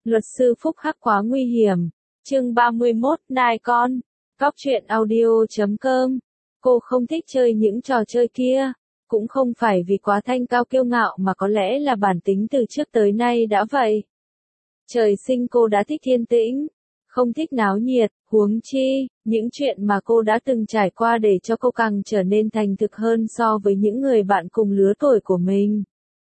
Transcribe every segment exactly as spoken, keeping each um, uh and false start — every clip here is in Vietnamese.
Luật sư Phúc Hắc quá nguy hiểm. Chương ba mươi mốt, nai con. Cóc truyện audio chấm com. Cô không thích chơi những trò chơi kia. Cũng không phải vì quá thanh cao kiêu ngạo mà có lẽ là bản tính từ trước tới nay đã vậy. Trời sinh cô đã thích yên tĩnh, không thích náo nhiệt, huống chi, những chuyện mà cô đã từng trải qua để cho cô càng trở nên thành thực hơn so với những người bạn cùng lứa tuổi của mình.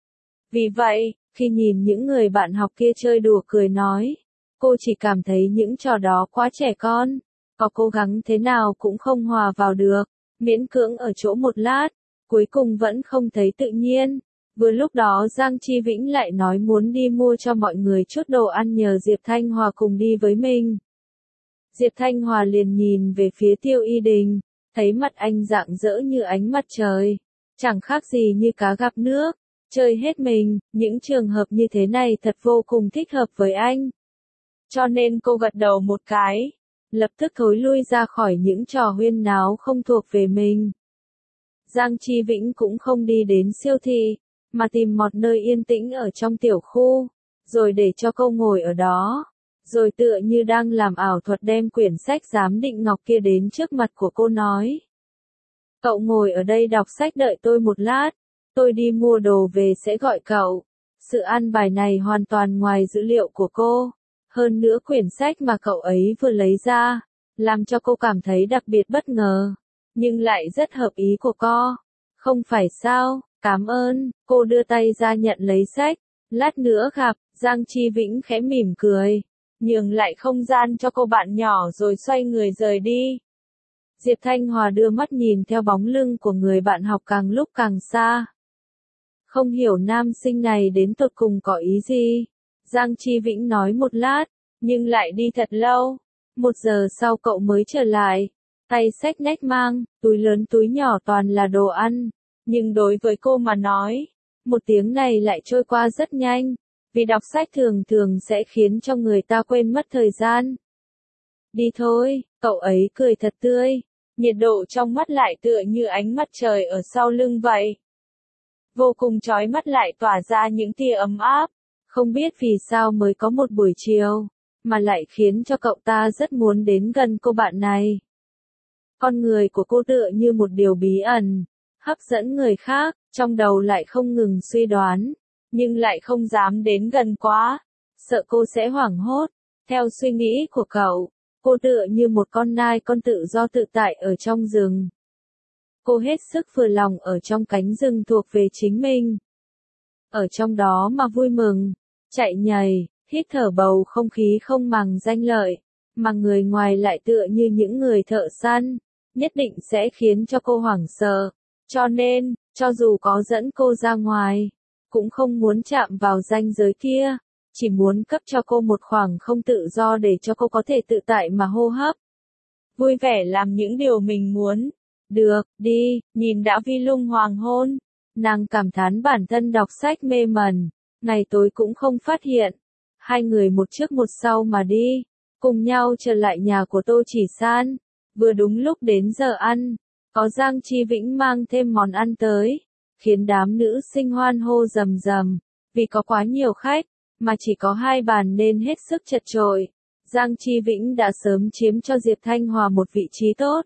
Vì vậy, khi nhìn những người bạn học kia chơi đùa cười nói, cô chỉ cảm thấy những trò đó quá trẻ con, có cố gắng thế nào cũng không hòa vào được, miễn cưỡng ở chỗ một lát, cuối cùng vẫn không thấy tự nhiên. Vừa lúc đó Giang Chi Vĩnh lại nói muốn đi mua cho mọi người chút đồ ăn nhờ Diệp Thanh Hòa cùng đi với mình. Diệp Thanh Hòa liền nhìn về phía Tiêu Y Đình, thấy mặt anh rạng rỡ như ánh mặt trời, chẳng khác gì như cá gặp nước, chơi hết mình, những trường hợp như thế này thật vô cùng thích hợp với anh. Cho nên cô gật đầu một cái, lập tức thối lui ra khỏi những trò huyên náo không thuộc về mình. Giang Chi Vĩnh cũng không đi đến siêu thị, mà tìm một nơi yên tĩnh ở trong tiểu khu, rồi để cho cô ngồi ở đó, rồi tựa như đang làm ảo thuật đem quyển sách giám định ngọc kia đến trước mặt của cô nói. Cậu ngồi ở đây đọc sách đợi tôi một lát, tôi đi mua đồ về sẽ gọi cậu. Sự an bài này hoàn toàn ngoài dữ liệu của cô, hơn nữa quyển sách mà cậu ấy vừa lấy ra, làm cho cô cảm thấy đặc biệt bất ngờ, nhưng lại rất hợp ý của cô. Không phải sao? Cảm ơn, cô đưa tay ra nhận lấy sách, lát nữa gặp. Giang Chi Vĩnh khẽ mỉm cười, nhường lại không gian cho cô bạn nhỏ rồi xoay người rời đi. Diệp Thanh Hòa đưa mắt nhìn theo bóng lưng của người bạn học càng lúc càng xa. Không hiểu nam sinh này đến tột cùng có ý gì. Giang Chi Vĩnh nói một lát, nhưng lại đi thật lâu. Một giờ sau cậu mới trở lại, tay xách nách mang, túi lớn túi nhỏ toàn là đồ ăn. Nhưng đối với cô mà nói, một tiếng này lại trôi qua rất nhanh, vì đọc sách thường thường sẽ khiến cho người ta quên mất thời gian. Đi thôi, cậu ấy cười thật tươi, nhiệt độ trong mắt lại tựa như ánh mặt trời ở sau lưng vậy. Vô cùng chói mắt lại tỏa ra những tia ấm áp, không biết vì sao mới có một buổi chiều, mà lại khiến cho cậu ta rất muốn đến gần cô bạn này. Con người của cô tựa như một điều bí ẩn, hấp dẫn người khác, trong đầu lại không ngừng suy đoán, nhưng lại không dám đến gần quá, sợ cô sẽ hoảng hốt. Theo suy nghĩ của cậu, cô tựa như một con nai con tự do tự tại ở trong rừng. Cô hết sức vừa lòng ở trong cánh rừng thuộc về chính mình. Ở trong đó mà vui mừng, chạy nhảy, hít thở bầu không khí không màng danh lợi, mà người ngoài lại tựa như những người thợ săn, nhất định sẽ khiến cho cô hoảng sợ. Cho nên, cho dù có dẫn cô ra ngoài, cũng không muốn chạm vào ranh giới kia, chỉ muốn cấp cho cô một khoảng không tự do để cho cô có thể tự tại mà hô hấp. Vui vẻ làm những điều mình muốn. Được, đi, nhìn đã vi lung hoàng hôn. Nàng cảm thán bản thân đọc sách mê mẩn, ngày tối cũng không phát hiện. Hai người một trước một sau mà đi, cùng nhau trở lại nhà của Tô Chỉ San. Vừa đúng lúc đến giờ ăn, có Giang Chi Vĩnh mang thêm món ăn tới, khiến đám nữ sinh hoan hô rầm rầm, vì có quá nhiều khách, mà chỉ có hai bàn nên hết sức chật chội. Giang Chi Vĩnh đã sớm chiếm cho Diệp Thanh Hòa một vị trí tốt.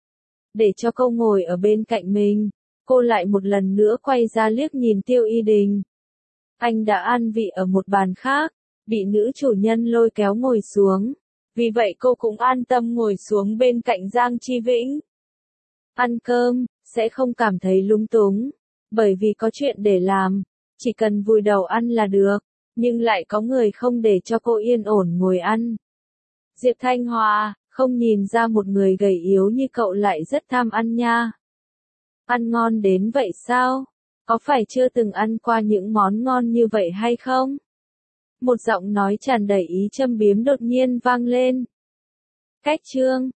Để cho cô ngồi ở bên cạnh mình, cô lại một lần nữa quay ra liếc nhìn Tiêu Y Đình. Anh đã ăn vị ở một bàn khác, bị nữ chủ nhân lôi kéo ngồi xuống. Vì vậy cô cũng an tâm ngồi xuống bên cạnh Giang Chi Vĩnh. Ăn cơm, sẽ không cảm thấy lung túng, bởi vì có chuyện để làm, chỉ cần vùi đầu ăn là được, nhưng lại có người không để cho cô yên ổn ngồi ăn. Diệp Thanh Hòa, không nhìn ra một người gầy yếu như cậu lại rất tham ăn nha. Ăn ngon đến vậy sao? Có phải chưa từng ăn qua những món ngon như vậy hay không? Một giọng nói tràn đầy ý châm biếm đột nhiên vang lên. Cách chương